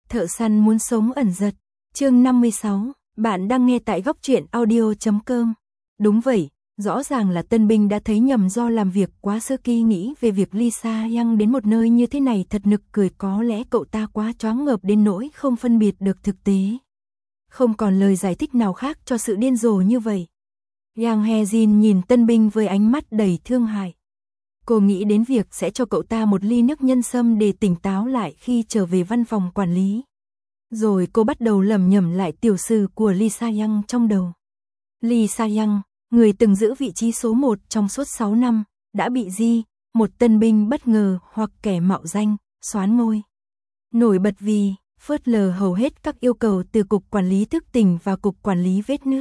Thợ săn muốn sống ẩn giật. Chương 56, bạn đang nghe tại góc truyện audio.com. Đúng vậy, rõ ràng là Tân Binh đã thấy nhầm do làm việc quá sơ kỳ nghĩ về việc Lisa Yang đến một nơi như thế này thật nực cười, có lẽ cậu ta quá choáng ngợp đến nỗi không phân biệt được thực tế. Không còn lời giải thích nào khác cho sự điên rồ như vậy. Yang Hye-jin nhìn Tân Binh với ánh mắt đầy thương hại. Cô nghĩ đến việc sẽ cho cậu ta một ly nước nhân sâm để tỉnh táo lại khi trở về văn phòng quản lý. Rồi cô bắt đầu lẩm nhẩm lại tiểu sử của Lisa Yang trong đầu. Lisa Yang, người từng giữ vị trí số 1 trong suốt 6 năm, đã bị một Tân Binh bất ngờ hoặc kẻ mạo danh, soán ngôi. Nổi bật vì phớt lờ hầu hết các yêu cầu từ Cục Quản lý Thức tỉnh và Cục Quản lý Vết nứt.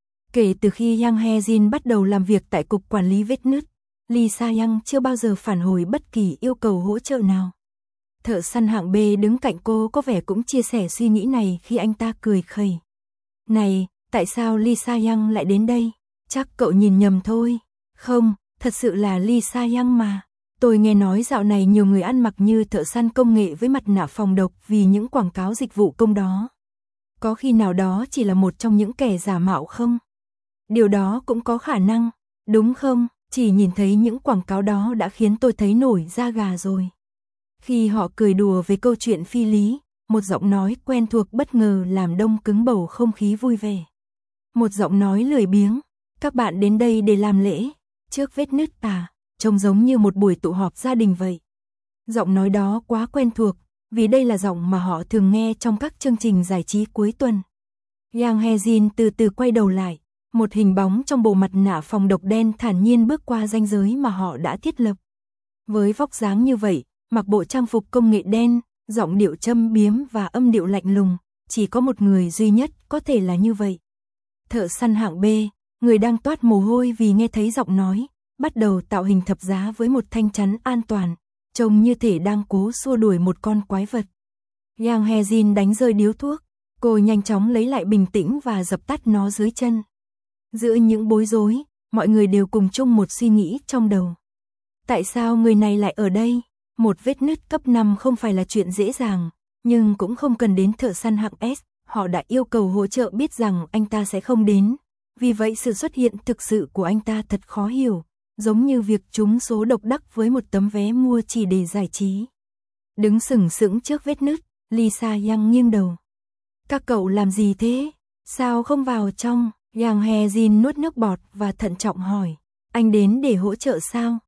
Kể từ khi Yang Hye-jin bắt đầu làm việc tại Cục Quản lý Vết nứt, Lisa Yang chưa bao giờ phản hồi bất kỳ yêu cầu hỗ trợ nào. Thợ săn hạng B đứng cạnh cô có vẻ cũng chia sẻ suy nghĩ này khi anh ta cười khẩy. Này, tại sao Lisa Yang lại đến đây? Chắc cậu nhìn nhầm thôi. Không, thật sự là Lisa Yang mà. Tôi nghe nói dạo này nhiều người ăn mặc như thợ săn công nghệ với mặt nạ phòng độc vì những quảng cáo dịch vụ công đó. Có khi nào đó chỉ là một trong những kẻ giả mạo không? Điều đó cũng có khả năng, đúng không? Chỉ nhìn thấy những quảng cáo đó đã khiến tôi thấy nổi da gà rồi. Khi họ cười đùa về câu chuyện phi lý, một giọng nói quen thuộc bất ngờ làm đông cứng bầu không khí vui vẻ. Một giọng nói lười biếng, các bạn đến đây để làm lễ, trước vết nứt à, trông giống như một buổi tụ họp gia đình vậy. Giọng nói đó quá quen thuộc, vì đây là giọng mà họ thường nghe trong các chương trình giải trí cuối tuần. Yang Hye-jin từ từ quay đầu lại, một hình bóng trong bộ mặt nạ phòng độc đen thản nhiên bước qua ranh giới mà họ đã thiết lập. Với vóc dáng như vậy, mặc bộ trang phục công nghệ đen, giọng điệu châm biếm và âm điệu lạnh lùng, chỉ có một người duy nhất có thể là như vậy. Thợ săn hạng B, người đang toát mồ hôi vì nghe thấy giọng nói, bắt đầu tạo hình thập giá với một thanh chắn an toàn, trông như thể đang cố xua đuổi một con quái vật. Yang Hye-jin đánh rơi điếu thuốc, cô nhanh chóng lấy lại bình tĩnh và dập tắt nó dưới chân. Giữa những bối rối, mọi người đều cùng chung một suy nghĩ trong đầu. Tại sao người này lại ở đây? Một vết nứt cấp 5 không phải là chuyện dễ dàng, nhưng cũng không cần đến thợ săn hạng S, họ đã yêu cầu hỗ trợ biết rằng anh ta sẽ không đến. Vì vậy sự xuất hiện thực sự của anh ta thật khó hiểu, giống như việc trúng số độc đắc với một tấm vé mua chỉ để giải trí. Đứng sừng sững trước vết nứt, Lisa Yang nghiêng đầu. Các cậu làm gì thế? Sao không vào trong? Yang Hye-jin nuốt nước bọt và thận trọng hỏi. Anh đến để hỗ trợ sao?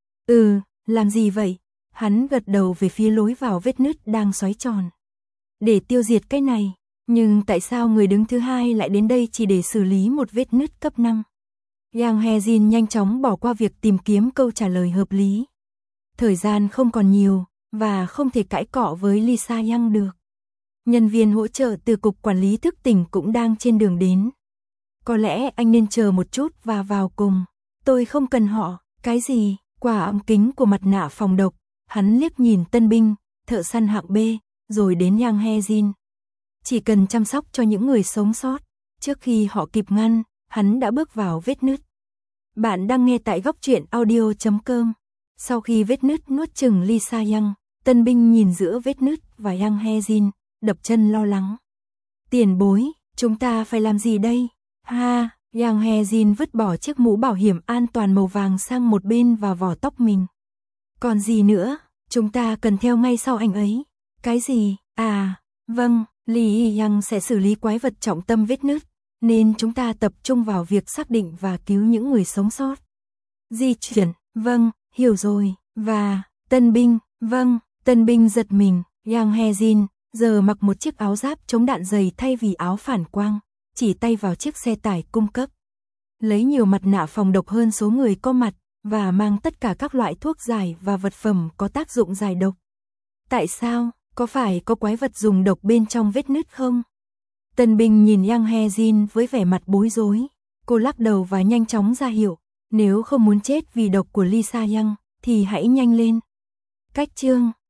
Làm gì vậy? Hắn gật đầu về phía lối vào vết nứt đang xoáy tròn. Để tiêu diệt cái này. Nhưng tại sao người đứng thứ hai lại đến đây chỉ để xử lý một vết nứt cấp 5? Yang Hye-jin nhanh chóng bỏ qua việc tìm kiếm câu trả lời hợp lý. Thời gian không còn nhiều, và không thể cãi cọ với Lisa Yang được. Nhân viên hỗ trợ từ Cục Quản lý Thức tỉnh cũng đang trên đường đến. Có lẽ anh nên chờ một chút và vào cùng. Tôi không cần họ. Cái gì? Qua ống kính của mặt nạ phòng độc, hắn liếc nhìn Tân Binh, thợ săn hạng B, rồi đến Yang Hye-jin. Chỉ cần chăm sóc cho những người sống sót. Trước khi họ kịp ngăn, hắn đã bước vào vết nứt. Bạn đang nghe tại góc truyện audio.com. Sau khi vết nứt nuốt chửng Lisa Yang, Tân Binh nhìn giữa vết nứt và Yang Hye-jin, đập chân lo lắng. Tiền bối, chúng ta phải làm gì đây? Yang Hye-jin vứt bỏ chiếc mũ bảo hiểm an toàn màu vàng sang một bên và vò tóc mình. Còn gì nữa, chúng ta cần theo ngay sau anh ấy. Cái gì? Vâng, Li Yang sẽ xử lý quái vật trọng tâm vết nứt, nên chúng ta tập trung vào việc xác định và cứu những người sống sót. Di chuyển, vâng, hiểu rồi, và, Tân Binh, vâng, Tân Binh giật mình, Yang Hye-jin giờ mặc một chiếc áo giáp chống đạn dày thay vì áo phản quang, chỉ tay vào chiếc xe tải cung cấp. Lấy nhiều mặt nạ phòng độc hơn số người có mặt, và mang tất cả các loại thuốc giải và vật phẩm có tác dụng giải độc. Tại sao? Có phải có quái vật dùng độc bên trong vết nứt không? Tân Binh nhìn Yang Hye-jin với vẻ mặt bối rối. Cô lắc đầu và nhanh chóng ra hiệu. Nếu không muốn chết vì độc của Lisa Yang, thì hãy nhanh lên. Cách chương